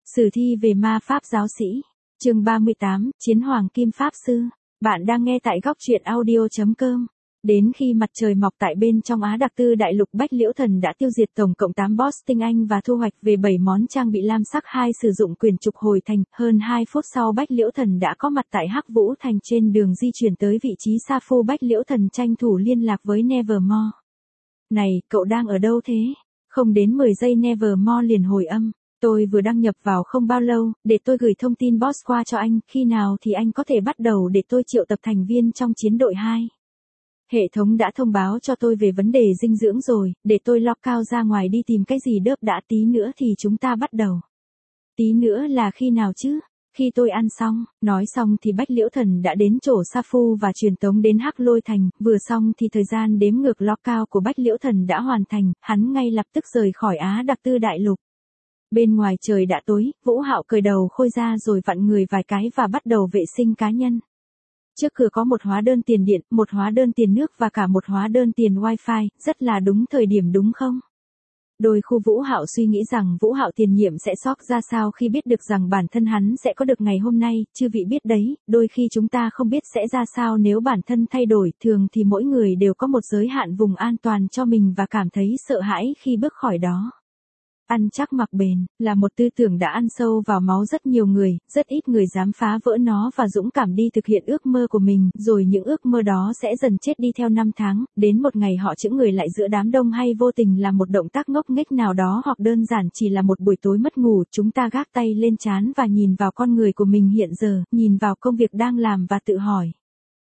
Sử thi về ma pháp giáo sĩ. Chương 38, Chiến Hoàng Kim Pháp Sư. Bạn đang nghe tại góc truyện audio.com. Đến khi mặt trời mọc tại bên trong Á Đặc Tư Đại Lục, Bách Liễu Thần đã tiêu diệt tổng cộng 8 boss tinh anh và thu hoạch về 7 món trang bị lam sắc 2, sử dụng quyền trục hồi thành. Hơn 2 phút sau, Bách Liễu Thần đã có mặt tại Hắc Vũ Thành. Trên đường di chuyển tới vị trí Sa Phu, Bách Liễu Thần tranh thủ liên lạc với Nevermore. Này, cậu đang ở đâu thế? Không đến 10 giây Nevermore liền hồi âm. Tôi vừa đăng nhập vào không bao lâu, để tôi gửi thông tin boss qua cho anh, khi nào thì anh có thể bắt đầu để tôi triệu tập thành viên trong chiến đội 2. Hệ thống đã thông báo cho tôi về vấn đề dinh dưỡng rồi, để tôi log cao ra ngoài đi tìm cái gì đớp đã, tí nữa thì chúng ta bắt đầu. Tí nữa là khi nào chứ? Khi tôi ăn xong. Nói xong thì Bách Liễu Thần đã đến chỗ Sa Phu và truyền tống đến Hắc Lôi Thành, vừa xong thì thời gian đếm ngược log cao của Bách Liễu Thần đã hoàn thành, hắn ngay lập tức rời khỏi Á Đặc Tư Đại Lục. Bên ngoài trời đã tối, Vũ Hạo cởi đầu khôi ra rồi vặn người vài cái và bắt đầu vệ sinh cá nhân. Trước cửa có một hóa đơn tiền điện, một hóa đơn tiền nước và cả một hóa đơn tiền wifi, rất là đúng thời điểm đúng không? Đôi khu Vũ Hạo suy nghĩ rằng Vũ Hạo tiền nhiệm sẽ sốc ra sao khi biết được rằng bản thân hắn sẽ có được ngày hôm nay, chư vị biết đấy, đôi khi chúng ta không biết sẽ ra sao nếu bản thân thay đổi, thường thì mỗi người đều có một giới hạn vùng an toàn cho mình và cảm thấy sợ hãi khi bước khỏi đó. Ăn chắc mặc bền, là một tư tưởng đã ăn sâu vào máu rất nhiều người, rất ít người dám phá vỡ nó và dũng cảm đi thực hiện ước mơ của mình, rồi những ước mơ đó sẽ dần chết đi theo năm tháng, đến một ngày họ chững người lại giữa đám đông hay vô tình làm một động tác ngốc nghếch nào đó hoặc đơn giản chỉ là một buổi tối mất ngủ, chúng ta gác tay lên trán và nhìn vào con người của mình hiện giờ, nhìn vào công việc đang làm và tự hỏi.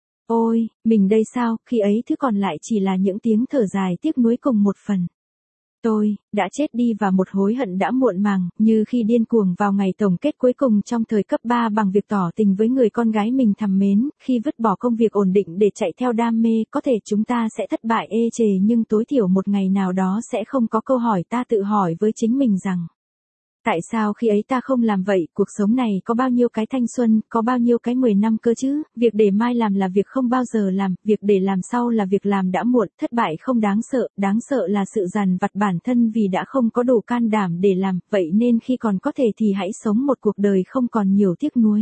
Ôi, mình đây sao, khi ấy thứ còn lại chỉ là những tiếng thở dài tiếc nuối cùng một phần. Tôi, đã chết đi và một hối hận đã muộn màng, như khi điên cuồng vào ngày tổng kết cuối cùng trong thời cấp 3 bằng việc tỏ tình với người con gái mình thầm mến, khi vứt bỏ công việc ổn định để chạy theo đam mê, có thể chúng ta sẽ thất bại ê chề nhưng tối thiểu một ngày nào đó sẽ không có câu hỏi ta tự hỏi với chính mình rằng. Tại sao khi ấy ta không làm vậy, cuộc sống này có bao nhiêu cái thanh xuân, có bao nhiêu cái 10 năm cơ chứ, việc để mai làm là việc không bao giờ làm, việc để làm sau là việc làm đã muộn, thất bại không đáng sợ là sự dằn vặt bản thân vì đã không có đủ can đảm để làm, vậy nên khi còn có thể thì hãy sống một cuộc đời không còn nhiều tiếc nuối.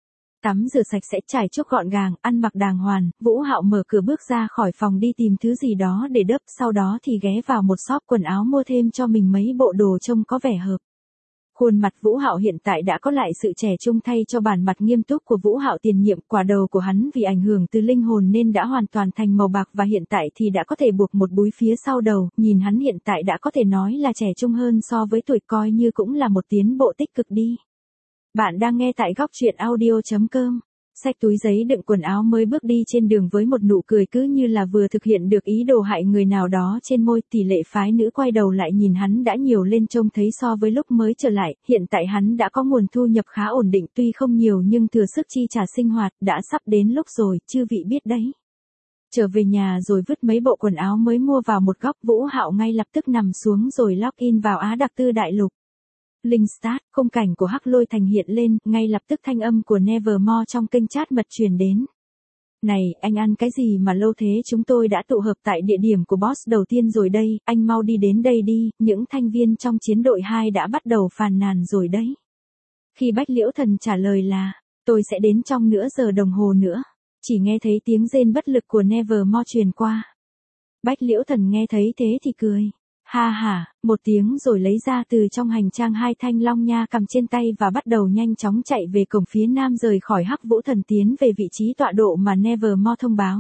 Tắm rửa sạch sẽ, trải chuốt gọn gàng, ăn mặc đàng hoàng, Vũ Hạo mở cửa bước ra khỏi phòng đi tìm thứ gì đó để đớp, sau đó thì ghé vào một shop quần áo mua thêm cho mình mấy bộ đồ trông có vẻ hợp. Khuôn mặt Vũ Hạo hiện tại đã có lại sự trẻ trung thay cho bản mặt nghiêm túc của Vũ Hạo tiền nhiệm, quả đầu của hắn vì ảnh hưởng từ linh hồn nên đã hoàn toàn thành màu bạc và hiện tại thì đã có thể buộc một búi phía sau đầu, nhìn hắn hiện tại đã có thể nói là trẻ trung hơn so với tuổi, coi như cũng là một tiến bộ tích cực đi. Bạn đang nghe tại góc truyện audio.com. Xách túi giấy đựng quần áo mới bước đi trên đường với một nụ cười cứ như là vừa thực hiện được ý đồ hại người nào đó trên môi. Tỷ lệ phái nữ quay đầu lại nhìn hắn đã nhiều lên trông thấy so với lúc mới trở lại, hiện tại hắn đã có nguồn thu nhập khá ổn định tuy không nhiều nhưng thừa sức chi trả sinh hoạt, đã sắp đến lúc rồi, chư vị biết đấy. Trở về nhà rồi vứt mấy bộ quần áo mới mua vào một góc, Vũ Hạo ngay lập tức nằm xuống rồi login vào Á Đặc Tư Đại Lục. Linh start, khung cảnh của Hắc Lôi Thành hiện lên, ngay lập tức thanh âm của Nevermore trong kênh chat mật truyền đến. Này, anh ăn cái gì mà lâu thế, chúng tôi đã tụ hợp tại địa điểm của boss đầu tiên rồi đây, anh mau đi đến đây đi, những thành viên trong chiến đội 2 đã bắt đầu phàn nàn rồi đấy. Khi Bách Liễu Thần trả lời là, tôi sẽ đến trong nửa giờ đồng hồ nữa, chỉ nghe thấy tiếng rên bất lực của Nevermore truyền qua. Bách Liễu Thần nghe thấy thế thì cười. Ha ha, một tiếng rồi lấy ra từ trong hành trang 2 thanh long nha cầm trên tay và bắt đầu nhanh chóng chạy về cổng phía nam rời khỏi Hắc Vũ Thần tiến về vị trí tọa độ mà Nevermore thông báo.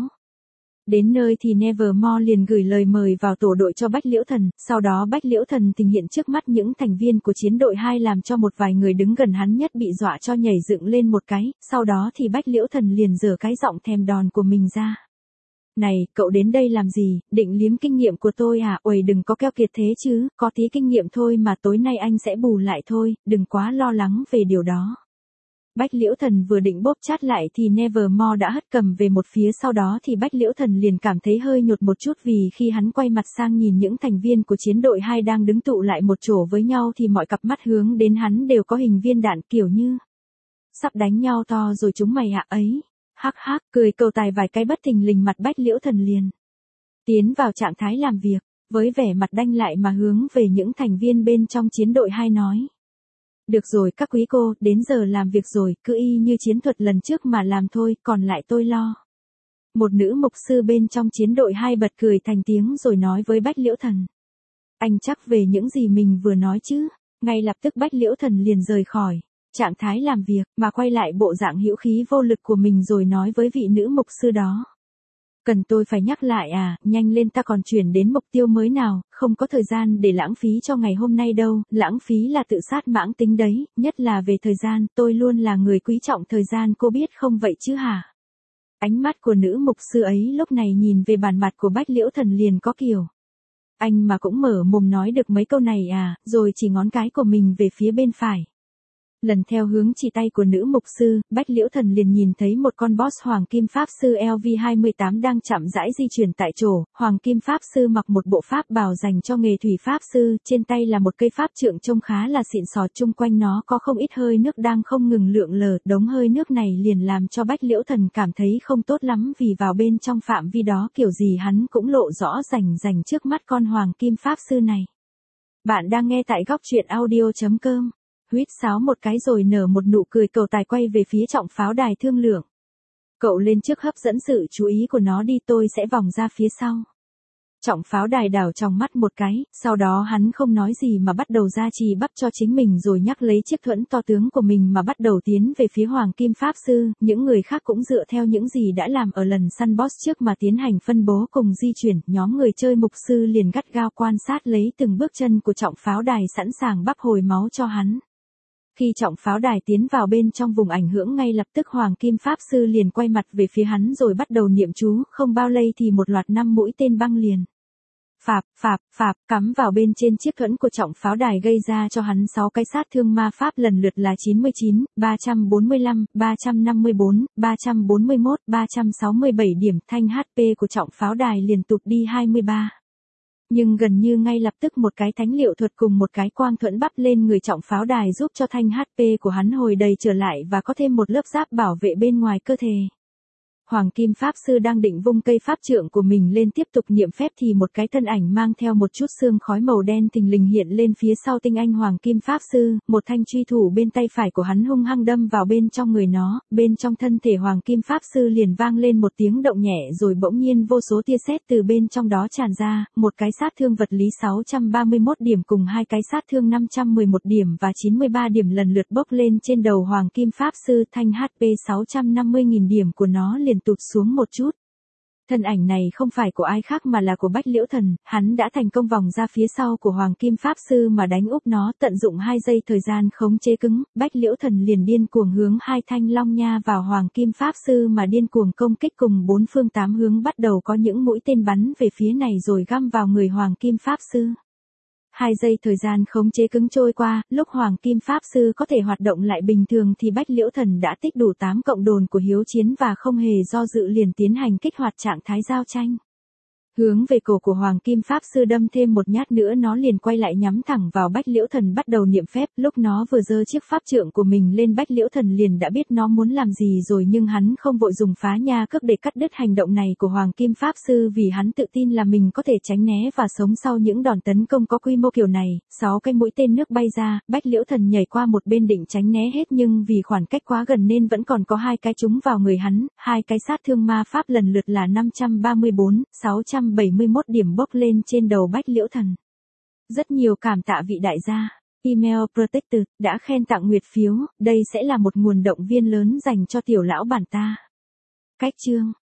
Đến nơi thì Nevermore liền gửi lời mời vào tổ đội cho Bách Liễu Thần, sau đó Bách Liễu Thần tình hiện trước mắt những thành viên của chiến đội 2 làm cho một vài người đứng gần hắn nhất bị dọa cho nhảy dựng lên một cái, sau đó thì Bách Liễu Thần liền giở cái giọng thèm đòn của mình ra. Này, cậu đến đây làm gì, định liếm kinh nghiệm của tôi à, uầy đừng có keo kiệt thế chứ, có tí kinh nghiệm thôi mà tối nay anh sẽ bù lại thôi, đừng quá lo lắng về điều đó. Bách Liễu Thần vừa định bóp chát lại thì Nevermore đã hất cầm về một phía, sau đó thì Bách Liễu Thần liền cảm thấy hơi nhột một chút vì khi hắn quay mặt sang nhìn những thành viên của chiến đội 2 đang đứng tụ lại một chỗ với nhau thì mọi cặp mắt hướng đến hắn đều có hình viên đạn kiểu như sắp đánh nhau to rồi chúng mày ạ ấy. Hắc hắc, cười cầu tài vài cái bất thình lình mặt Bách Liễu Thần liền tiến vào trạng thái làm việc, với vẻ mặt đanh lại mà hướng về những thành viên bên trong chiến đội 2 nói. Được rồi các quý cô, đến giờ làm việc rồi, cứ y như chiến thuật lần trước mà làm thôi, còn lại tôi lo. Một nữ mục sư bên trong chiến đội 2 bật cười thành tiếng rồi nói với Bách Liễu Thần. Anh chắc về những gì mình vừa nói chứ? Ngay lập tức Bách Liễu Thần liền rời khỏi trạng thái làm việc, mà quay lại bộ dạng hữu khí vô lực của mình rồi nói với vị nữ mục sư đó. Cần tôi phải nhắc lại à, nhanh lên ta còn chuyển đến mục tiêu mới nào, không có thời gian để lãng phí cho ngày hôm nay đâu, lãng phí là tự sát mãng tính đấy, nhất là về thời gian, tôi luôn là người quý trọng thời gian cô biết không vậy chứ hả? Ánh mắt của nữ mục sư ấy lúc này nhìn về bàn mặt của Bách Liễu Thần liền có kiểu. Anh mà cũng mở mồm nói được mấy câu này à, rồi chỉ ngón cái của mình về phía bên phải. Lần theo hướng chỉ tay của nữ mục sư, Bách Liễu Thần liền nhìn thấy một con boss Hoàng Kim Pháp Sư LV28 đang chậm rãi di chuyển tại chỗ. Hoàng Kim Pháp Sư mặc một bộ pháp bào dành cho nghề thủy Pháp Sư, trên tay là một cây pháp trượng trông khá là xịn sò, chung quanh nó có không ít hơi nước đang không ngừng lượn lờ. Đống hơi nước này liền làm cho Bách Liễu Thần cảm thấy không tốt lắm vì vào bên trong phạm vi đó kiểu gì hắn cũng lộ rõ rành trước mắt con Hoàng Kim Pháp Sư này. Bạn đang nghe tại góc truyện audio.com. Huýt sáo một cái rồi nở một nụ cười, cậu tài quay về phía trọng pháo đài thương lượng. Cậu lên trước hấp dẫn sự chú ý của nó đi, tôi sẽ vòng ra phía sau. Trọng pháo đài đảo trong mắt một cái, sau đó hắn không nói gì mà bắt đầu ra trì bắp cho chính mình rồi nhắc lấy chiếc thuẫn to tướng của mình mà bắt đầu tiến về phía Hoàng Kim Pháp Sư. Những người khác cũng dựa theo những gì đã làm ở lần săn boss trước mà tiến hành phân bố cùng di chuyển. Nhóm người chơi mục sư liền gắt gao quan sát lấy từng bước chân của trọng pháo đài, sẵn sàng bắp hồi máu cho hắn. Khi trọng pháo đài tiến vào bên trong vùng ảnh hưởng, ngay lập tức Hoàng Kim Pháp Sư liền quay mặt về phía hắn rồi bắt đầu niệm chú, không bao lâu thì một loạt 5 mũi tên băng liền. Phạp, cắm vào bên trên chiếc thuẫn của trọng pháo đài gây ra cho hắn 6 cái sát thương ma pháp lần lượt là 99, 345, 354, 341, 367 điểm. Thanh HP của trọng pháo đài liền tụt đi 23. Nhưng gần như ngay lập tức một cái thánh liệu thuật cùng một cái quang thuẫn bắp lên người trọng pháo đài giúp cho thanh HP của hắn hồi đầy trở lại và có thêm một lớp giáp bảo vệ bên ngoài cơ thể. Hoàng Kim Pháp Sư đang định vung cây pháp trượng của mình lên tiếp tục niệm phép thì một cái thân ảnh mang theo một chút sương khói màu đen thình lình hiện lên phía sau tinh anh Hoàng Kim Pháp Sư, một thanh truy thủ bên tay phải của hắn hung hăng đâm vào bên trong người nó, bên trong thân thể Hoàng Kim Pháp Sư liền vang lên một tiếng động nhẹ rồi bỗng nhiên vô số tia sét từ bên trong đó tràn ra, một cái sát thương vật lý 631 điểm cùng hai cái sát thương 511 điểm và 93 điểm lần lượt bốc lên trên đầu Hoàng Kim Pháp Sư. Thanh HP 650.000 điểm của nó liền tụt xuống một chút. Thân ảnh này không phải của ai khác mà là của Bách Liễu Thần, hắn đã thành công vòng ra phía sau của Hoàng Kim Pháp Sư mà đánh úp nó, tận dụng 2 giây thời gian khống chế cứng, Bách Liễu Thần liền điên cuồng hướng hai thanh long nha vào Hoàng Kim Pháp Sư mà điên cuồng công kích, cùng 4 phương 8 hướng bắt đầu có những mũi tên bắn về phía này rồi găm vào người Hoàng Kim Pháp Sư. 2 giây thời gian khống chế cứng trôi qua, lúc Hoàng Kim Pháp Sư có thể hoạt động lại bình thường thì Bách Liễu Thần đã tích đủ 8 cộng đồn của hiếu chiến và không hề do dự liền tiến hành kích hoạt trạng thái giao tranh. Hướng về cổ của Hoàng Kim Pháp Sư đâm thêm một nhát nữa, nó liền quay lại nhắm thẳng vào Bách Liễu Thần bắt đầu niệm phép. Lúc nó vừa giơ chiếc pháp trượng của mình lên, Bách Liễu Thần liền đã biết nó muốn làm gì rồi, nhưng hắn không vội dùng phá nha cước để cắt đứt hành động này của Hoàng Kim Pháp Sư vì hắn tự tin là mình có thể tránh né và sống sau những đòn tấn công có quy mô kiểu này. 6 cái mũi tên nước bay ra, Bách Liễu Thần nhảy qua một bên định tránh né hết nhưng vì khoảng cách quá gần nên vẫn còn có 2 cái trúng vào người hắn, 2 cái sát thương ma pháp lần lượt là 534, 671 điểm bốc lên trên đầu Bách Liễu Thần. Rất nhiều cảm tạ vị đại gia, email protected, đã khen tặng nguyệt phiếu, đây sẽ là một nguồn động viên lớn dành cho tiểu lão bản ta. Cách chương